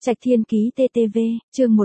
Trạch Thiên Ký TTV, chương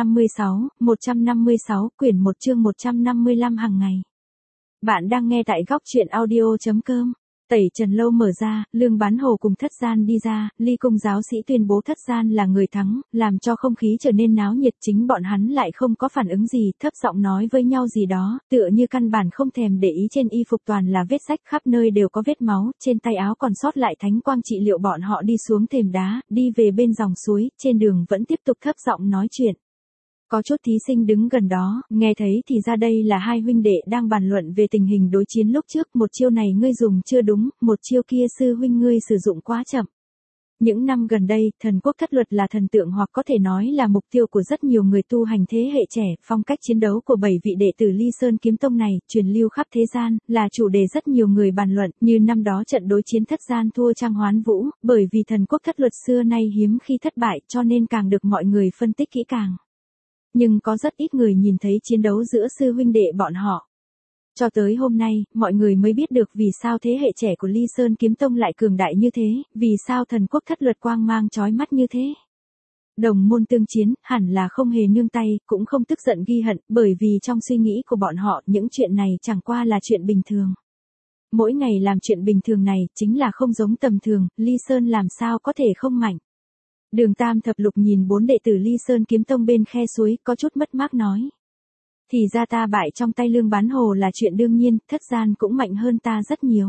156, quyển 1 chương 155 hàng ngày. Bạn đang nghe tại góc truyện audio.com. Tẩy Trần Lâu mở ra, Lương Bán Hồ cùng Thất Gian đi ra, Ly Cung giáo sĩ tuyên bố Thất Gian là người thắng, làm cho không khí trở nên náo nhiệt, chính bọn hắn lại không có phản ứng gì, thấp giọng nói với nhau gì đó, tựa như căn bản không thèm để ý trên y phục toàn là vết rách, khắp nơi đều có vết máu, trên tay áo còn sót lại thánh quang trị liệu. Bọn họ đi xuống thềm đá, đi về bên dòng suối, trên đường vẫn tiếp tục thấp giọng nói chuyện. Có chút thí sinh đứng gần đó, nghe thấy thì ra đây là hai huynh đệ đang bàn luận về tình hình đối chiến lúc trước, một chiêu này ngươi dùng chưa đúng, một chiêu kia sư huynh ngươi sử dụng quá chậm. Những năm gần đây, thần quốc thất luật là thần tượng hoặc có thể nói là mục tiêu của rất nhiều người tu hành thế hệ trẻ, phong cách chiến đấu của 7 vị đệ tử Ly Sơn Kiếm Tông này, truyền lưu khắp thế gian, là chủ đề rất nhiều người bàn luận, như năm đó trận đối chiến Thất Gian thua Trang Hoán Vũ, bởi vì thần quốc thất luật xưa nay hiếm khi thất bại cho nên càng được mọi người phân tích kỹ càng. Nhưng có rất ít người nhìn thấy chiến đấu giữa sư huynh đệ bọn họ. Cho tới hôm nay, mọi người mới biết được vì sao thế hệ trẻ của Ly Sơn Kiếm Tông lại cường đại như thế, vì sao thần quốc thất luật quang mang chói mắt như thế. Đồng môn tương chiến, hẳn là không hề nương tay, cũng không tức giận ghi hận, bởi vì trong suy nghĩ của bọn họ, những chuyện này chẳng qua là chuyện bình thường. Mỗi ngày làm chuyện bình thường này, chính là không giống tầm thường, Ly Sơn làm sao có thể không mạnh. Đường Tam Thập Lục nhìn 4 đệ tử Ly Sơn Kiếm Tông bên khe suối, có chút mất mát nói. Thì ra ta bại trong tay Lương Bán Hồ là chuyện đương nhiên, Thất Gian cũng mạnh hơn ta rất nhiều.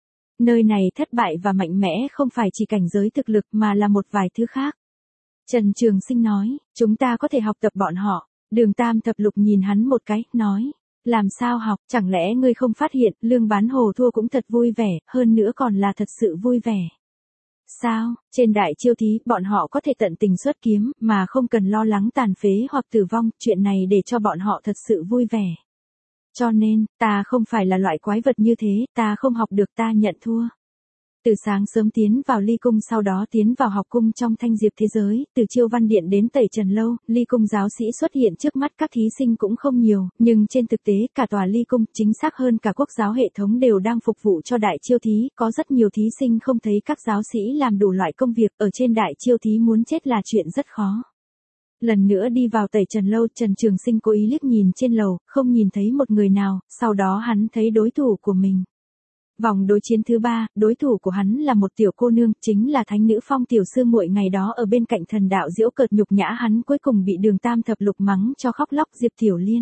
Nơi này thất bại và mạnh mẽ không phải chỉ cảnh giới thực lực mà là một vài thứ khác. Trần Trường Sinh nói, chúng ta có thể học tập bọn họ. Đường Tam Thập Lục nhìn hắn một cái, nói. Làm sao học, chẳng lẽ ngươi không phát hiện, Lương Bán Hồ thua cũng thật vui vẻ, hơn nữa còn là thật sự vui vẻ. Sao, trên đại chiêu thí, bọn họ có thể tận tình xuất kiếm, mà không cần lo lắng tàn phế hoặc tử vong, chuyện này để cho bọn họ thật sự vui vẻ. Cho nên, ta không phải là loại quái vật như thế, ta không học được, ta nhận thua. Từ sáng sớm tiến vào Ly Cung, sau đó tiến vào học cung trong Thanh Diệp thế giới, từ Chiêu Văn Điện đến Tẩy Trần Lâu, Ly Cung giáo sĩ xuất hiện trước mắt các thí sinh cũng không nhiều, nhưng trên thực tế, cả tòa Ly Cung, chính xác hơn cả quốc giáo hệ thống đều đang phục vụ cho đại chiêu thí, có rất nhiều thí sinh không thấy các giáo sĩ làm đủ loại công việc, ở trên đại chiêu thí muốn chết là chuyện rất khó. Lần nữa đi vào Tẩy Trần Lâu, Trần Trường Sinh cố ý liếc nhìn trên lầu, không nhìn thấy một người nào, sau đó hắn thấy đối thủ của mình. Vòng đối chiến thứ 3, đối thủ của hắn là một tiểu cô nương, chính là Thánh Nữ Phong tiểu sư muội ngày đó ở bên cạnh thần đạo giễu cợt nhục nhã hắn, cuối cùng bị Đường Tam Thập Lục mắng cho khóc lóc. Diệp Tiểu Liên.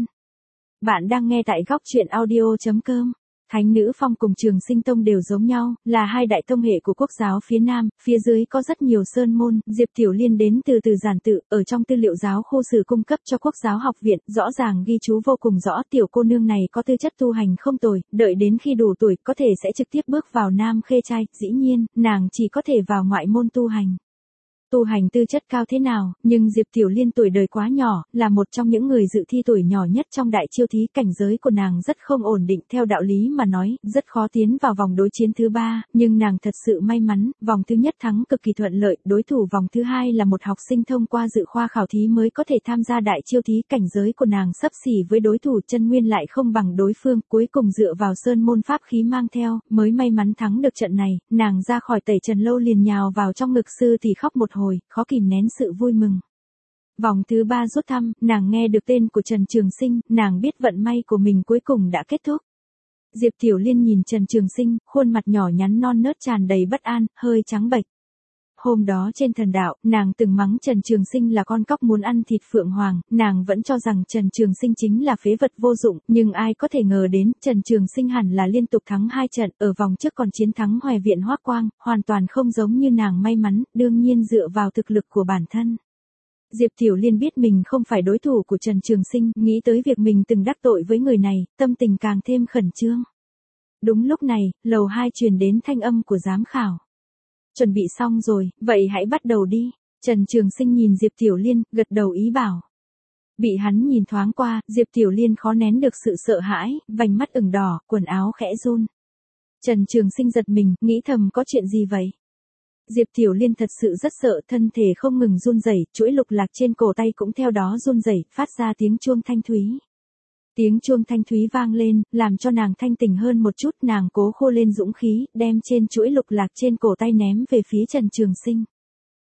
Bạn đang nghe tại góc truyện audio.com. Thánh Nữ Phong cùng Trường Sinh Tông đều giống nhau, là hai đại tông hệ của quốc giáo phía Nam, phía dưới có rất nhiều sơn môn. Diệp Tiểu Liên đến từ Giản Tự, ở trong tư liệu giáo khu sử cung cấp cho quốc giáo học viện, rõ ràng ghi chú vô cùng rõ, tiểu cô nương này có tư chất tu hành không tồi, đợi đến khi đủ tuổi có thể sẽ trực tiếp bước vào Nam Khê Trai, dĩ nhiên, nàng chỉ có thể vào ngoại môn tu hành. Tu hành tư chất cao thế nào, nhưng Diệp Tiểu Liên tuổi đời quá nhỏ, là một trong những người dự thi tuổi nhỏ nhất trong đại chiêu thí, cảnh giới của nàng rất không ổn định, theo đạo lý mà nói, rất khó tiến vào vòng đối chiến thứ 3, nhưng nàng thật sự may mắn, vòng thứ nhất thắng cực kỳ thuận lợi, đối thủ vòng thứ 2 là một học sinh thông qua dự khoa khảo thí mới có thể tham gia đại chiêu thí, cảnh giới của nàng xấp xỉ với đối thủ, chân nguyên lại không bằng đối phương, cuối cùng dựa vào sơn môn pháp khí mang theo, mới may mắn thắng được trận này, nàng ra khỏi Tẩy Trần Lâu liền nhào vào trong ngực sư thì khóc một hồi, khó kìm nén sự vui mừng. Vòng thứ 3 rút thăm, nàng nghe được tên của Trần Trường Sinh, nàng biết vận may của mình cuối cùng đã kết thúc. Diệp Tiểu Liên nhìn Trần Trường Sinh, khuôn mặt nhỏ nhắn non nớt tràn đầy bất an, hơi trắng bệch. Hôm đó trên thần đạo, nàng từng mắng Trần Trường Sinh là con cóc muốn ăn thịt phượng hoàng, nàng vẫn cho rằng Trần Trường Sinh chính là phế vật vô dụng, nhưng ai có thể ngờ đến, Trần Trường Sinh hẳn là liên tục thắng 2 trận, ở vòng trước còn chiến thắng Hoài Viện Hoắc Quang, hoàn toàn không giống như nàng may mắn, đương nhiên dựa vào thực lực của bản thân. Diệp Tiểu Liên biết mình không phải đối thủ của Trần Trường Sinh, nghĩ tới việc mình từng đắc tội với người này, tâm tình càng thêm khẩn trương. Đúng lúc này, lầu 2 truyền đến thanh âm của giám khảo. Chuẩn bị xong rồi, vậy hãy bắt đầu đi. Trần Trường Sinh nhìn Diệp Tiểu Liên, gật đầu ý bảo. Bị hắn nhìn thoáng qua, Diệp Tiểu Liên khó nén được sự sợ hãi, vành mắt ửng đỏ, quần áo khẽ run. Trần Trường Sinh giật mình, nghĩ thầm có chuyện gì vậy? Diệp Tiểu Liên thật sự rất sợ, thân thể không ngừng run rẩy, chuỗi lục lạc trên cổ tay cũng theo đó run rẩy, phát ra tiếng chuông thanh thúy. Tiếng chuông thanh thúy vang lên, làm cho nàng thanh tỉnh hơn một chút, nàng cố khô lên dũng khí, đem trên chuỗi lục lạc trên cổ tay ném về phía Trần Trường Sinh.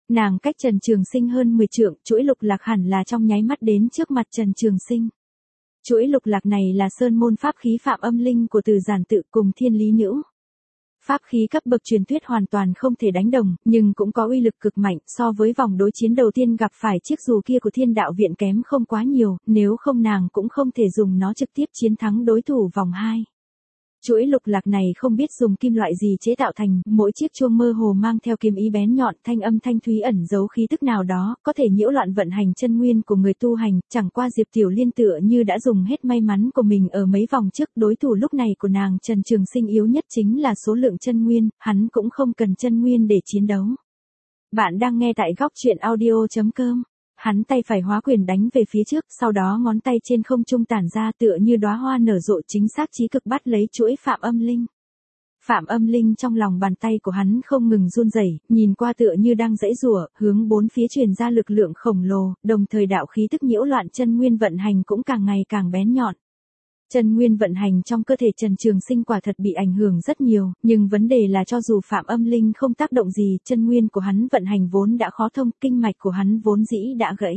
Nàng cách Trần Trường Sinh hơn 10 trượng, chuỗi lục lạc hẳn là trong nháy mắt đến trước mặt Trần Trường Sinh. Chuỗi lục lạc này là sơn môn pháp khí Phạm Âm Linh của Từ Giản Tự cùng Thiên Lý Nữ. Pháp khí cấp bậc truyền thuyết hoàn toàn không thể đánh đồng, nhưng cũng có uy lực cực mạnh, so với vòng đối chiến đầu tiên gặp phải chiếc dù kia của Thiên Đạo Viện kém không quá nhiều, nếu không nàng cũng không thể dùng nó trực tiếp chiến thắng đối thủ vòng 2. Chuỗi lục lạc này không biết dùng kim loại gì chế tạo thành, mỗi chiếc chuông mơ hồ mang theo kiếm ý bén nhọn, thanh âm thanh thúy ẩn giấu khí tức nào đó, có thể nhiễu loạn vận hành chân nguyên của người tu hành, chẳng qua Diệp Tiểu Liên tựa như đã dùng hết may mắn của mình ở mấy vòng trước, đối thủ lúc này của nàng Trần Trường Sinh yếu nhất chính là số lượng chân nguyên, hắn cũng không cần chân nguyên để chiến đấu. Bạn đang nghe tại góc truyện audio.com. Hắn tay phải hóa quyền đánh về phía trước, sau đó ngón tay trên không trung tản ra tựa như đóa hoa nở rộ chính xác chí cực bắt lấy chuỗi Phạm Âm Linh. Phạm Âm Linh trong lòng bàn tay của hắn không ngừng run rẩy, nhìn qua tựa như đang giãy giụa, hướng bốn phía truyền ra lực lượng khổng lồ, đồng thời đạo khí tức nhiễu loạn chân nguyên vận hành cũng càng ngày càng bén nhọn. Chân nguyên vận hành trong cơ thể Trần Trường Sinh quả thật bị ảnh hưởng rất nhiều, nhưng vấn đề là cho dù Phạm Âm Linh không tác động gì, chân nguyên của hắn vận hành vốn đã khó thông, kinh mạch của hắn vốn dĩ đã gãy.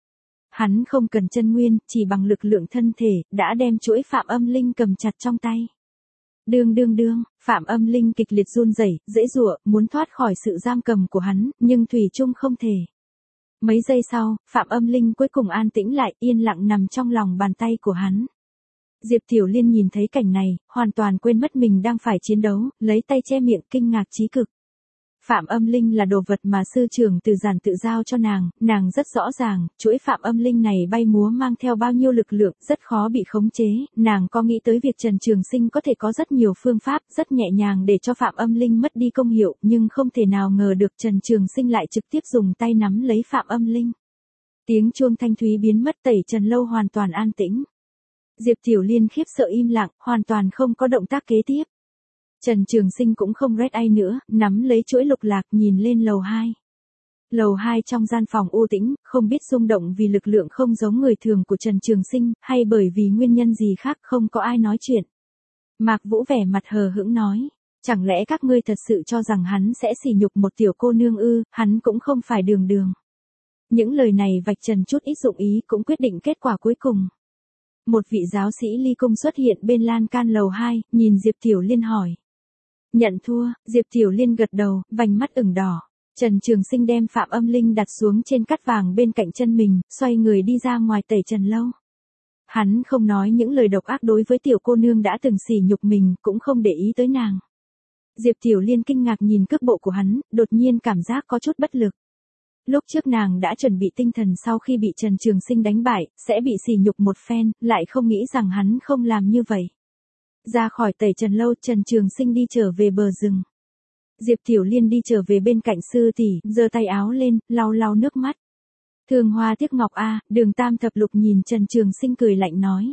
Hắn không cần chân nguyên, chỉ bằng lực lượng thân thể, đã đem chuỗi Phạm Âm Linh cầm chặt trong tay. Đương, Phạm Âm Linh kịch liệt run rẩy, giãy giụa, muốn thoát khỏi sự giam cầm của hắn, nhưng thủy chung không thể. Mấy giây sau, Phạm Âm Linh cuối cùng an tĩnh lại, yên lặng nằm trong lòng bàn tay của hắn. Diệp Tiểu Liên nhìn thấy cảnh này, hoàn toàn quên mất mình đang phải chiến đấu, lấy tay che miệng kinh ngạc chí cực. Phạm Âm Linh là đồ vật mà sư trưởng Từ Giản Tự giao cho nàng rất rõ ràng, chuỗi Phạm Âm Linh này bay múa mang theo bao nhiêu lực lượng, rất khó bị khống chế, nàng có nghĩ tới việc Trần Trường Sinh có thể có rất nhiều phương pháp, rất nhẹ nhàng để cho Phạm Âm Linh mất đi công hiệu, nhưng không thể nào ngờ được Trần Trường Sinh lại trực tiếp dùng tay nắm lấy Phạm Âm Linh. Tiếng chuông thanh thúy biến mất, Tẩy Trần Lâu hoàn toàn an tĩnh. Diệp Tiểu Liên khiếp sợ im lặng, hoàn toàn không có động tác kế tiếp. Trần Trường Sinh cũng không rét ai nữa, nắm lấy chuỗi lục lạc nhìn lên lầu 2. Lầu 2 trong gian phòng u tĩnh, không biết rung động vì lực lượng không giống người thường của Trần Trường Sinh, hay bởi vì nguyên nhân gì khác không có ai nói chuyện. Mạc Vũ vẻ mặt hờ hững nói, chẳng lẽ các ngươi thật sự cho rằng hắn sẽ sỉ nhục một tiểu cô nương ư, hắn cũng không phải đường. Những lời này vạch trần chút ít dụng ý cũng quyết định kết quả cuối cùng. Một vị giáo sĩ ly cung xuất hiện bên lan can lầu 2, nhìn Diệp Tiểu Liên hỏi. Nhận thua, Diệp Tiểu Liên gật đầu, vành mắt ửng đỏ. Trần Trường Sinh đem Phạm Âm Linh đặt xuống trên cát vàng bên cạnh chân mình, xoay người đi ra ngoài Tẩy Trần Lâu. Hắn không nói những lời độc ác đối với tiểu cô nương đã từng sỉ nhục mình, cũng không để ý tới nàng. Diệp Tiểu Liên kinh ngạc nhìn cước bộ của hắn, đột nhiên cảm giác có chút bất lực. Lúc trước nàng đã chuẩn bị tinh thần sau khi bị Trần Trường Sinh đánh bại, sẽ bị sỉ nhục một phen, lại không nghĩ rằng hắn không làm như vậy. Ra khỏi Tẩy Trần Lâu, Trần Trường Sinh đi trở về bờ rừng. Diệp Tiểu Liên đi trở về bên cạnh sư tỷ, giơ tay áo lên, lau nước mắt. Thường hoa tiếc ngọc a, Đường Tam Thập Lục nhìn Trần Trường Sinh cười lạnh nói.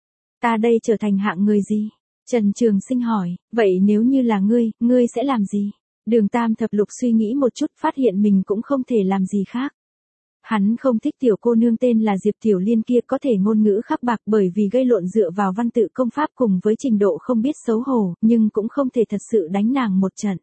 Ta đây trở thành hạng người gì? Trần Trường Sinh hỏi, vậy nếu như là ngươi sẽ làm gì? Đường Tam Thập Lục suy nghĩ một chút, phát hiện mình cũng không thể làm gì khác. Hắn không thích tiểu cô nương tên là Diệp Tiểu Liên kia, có thể ngôn ngữ khắc bạc bởi vì gây lộn dựa vào văn tự công pháp cùng với trình độ không biết xấu hổ, nhưng cũng không thể thật sự đánh nàng một trận.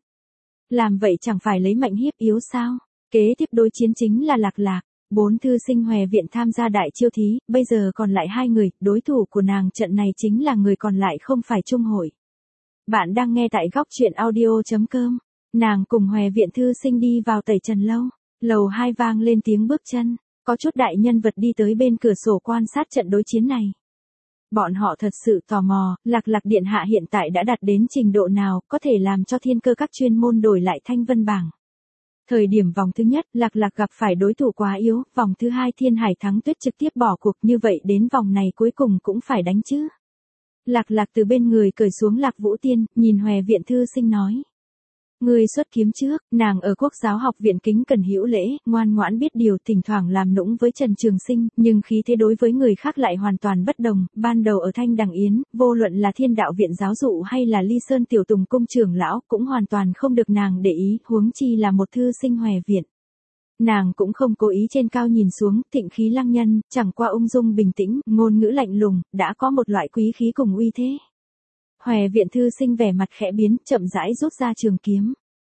Làm vậy chẳng phải lấy mạnh hiếp yếu sao? Kế tiếp đối chiến chính là Lạc Lạc. 4 thư sinh Hòe Viện tham gia đại chiêu thí, bây giờ còn lại 2 người, đối thủ của nàng trận này chính là người còn lại không phải Trung Hội. Bạn đang nghe tại góc truyện audio.com. Nàng cùng Hòe Viện thư sinh đi vào Tẩy Trần Lâu. Lầu 2 vang lên tiếng bước chân, có chút đại nhân vật đi tới bên cửa sổ quan sát trận đối chiến này. Bọn họ thật sự tò mò, Lạc Lạc điện hạ hiện tại đã đạt đến trình độ nào, có thể làm cho thiên cơ các chuyên môn đổi lại thanh vân bảng. Thời điểm vòng thứ nhất, Lạc Lạc gặp phải đối thủ quá yếu, vòng thứ 2 Thiên Hải Thắng Tuyết trực tiếp bỏ cuộc, như vậy đến vòng này cuối cùng cũng phải đánh chứ. Lạc Lạc từ bên người cởi xuống Lạc Vũ Tiên, nhìn Hòe Viện thư sinh nói. Người xuất kiếm trước, nàng ở Quốc giáo học viện kính cẩn hữu lễ, ngoan ngoãn biết điều, thỉnh thoảng làm nũng với Trần Trường Sinh, nhưng khí thế đối với người khác lại hoàn toàn bất đồng. Ban đầu ở Thanh Đằng Yến, vô luận là Thiên Đạo Viện giáo dụ hay là Ly Sơn Tiểu Tùng cung trưởng lão, cũng hoàn toàn không được nàng để ý, huống chi là một thư sinh Hòe Viện. Nàng cũng không cố ý trên cao nhìn xuống, thịnh khí lăng nhân, chẳng qua ung dung bình tĩnh, ngôn ngữ lạnh lùng, đã có một loại quý khí cùng uy thế. Hòe Viện thư sinh vẻ mặt khẽ biến, chậm rãi rút ra trường kiếm.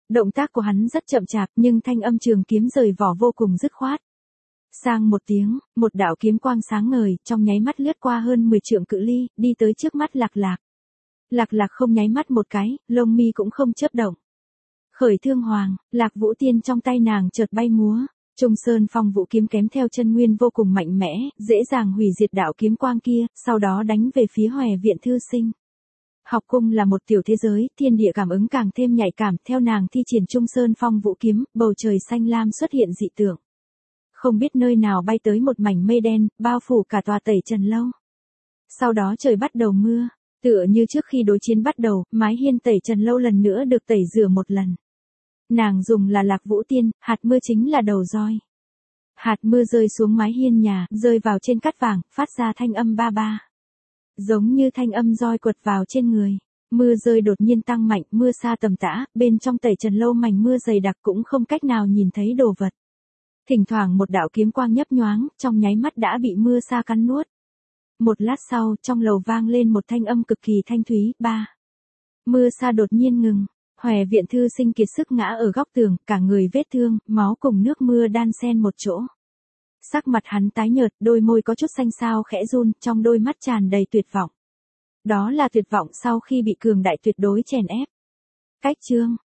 Động tác của hắn rất chậm chạp nhưng thanh âm trường kiếm rời vỏ vô cùng dứt khoát. Sang một tiếng, một đạo kiếm quang sáng ngời, trong nháy mắt lướt qua hơn 10 trượng cự ly, đi tới trước mắt Lạc Lạc. Lạc Lạc không nháy mắt một cái, lông mi cũng không chớp động. Khởi thương hoàng, Lạc Vũ Tiên trong tay nàng chợt bay múa. Trung Sơn Phong Vũ kiếm kém theo chân nguyên vô cùng mạnh mẽ, dễ dàng hủy diệt đạo kiếm quang kia, sau đó đánh về phía Hòe Viện Thư Sinh. Học cung là một tiểu thế giới, thiên địa cảm ứng càng thêm nhạy cảm, theo nàng thi triển Trung Sơn Phong Vũ kiếm, bầu trời xanh lam xuất hiện dị tượng. Không biết nơi nào bay tới một mảnh mây đen, bao phủ cả tòa Tẩy Trần Lâu. Sau đó trời bắt đầu mưa, tựa như trước khi đối chiến bắt đầu, mái hiên Tẩy Trần Lâu lần nữa được tẩy rửa một lần. Nàng dùng là Lạc Vũ Tiên, hạt mưa chính là đầu roi. Hạt mưa rơi xuống mái hiên nhà, rơi vào trên cát vàng, phát ra thanh âm ba ba. Giống như thanh âm roi quật vào trên người. Mưa rơi đột nhiên tăng mạnh, mưa sa tầm tã, bên trong Tẩy Trần Lâu mảnh mưa dày đặc cũng không cách nào nhìn thấy đồ vật. Thỉnh thoảng một đạo kiếm quang nhấp nhoáng, trong nháy mắt đã bị mưa sa cắn nuốt. Một lát sau, trong lầu vang lên một thanh âm cực kỳ thanh thúy, ba. Mưa sa đột nhiên ngừng. Hòe Viện Thư Sinh kiệt sức ngã ở góc tường, cả người vết thương, máu cùng nước mưa đan xen một chỗ. Sắc mặt hắn tái nhợt, đôi môi có chút xanh xao khẽ run, trong đôi mắt tràn đầy tuyệt vọng. Đó là tuyệt vọng sau khi bị cường đại tuyệt đối chèn ép. Cách chương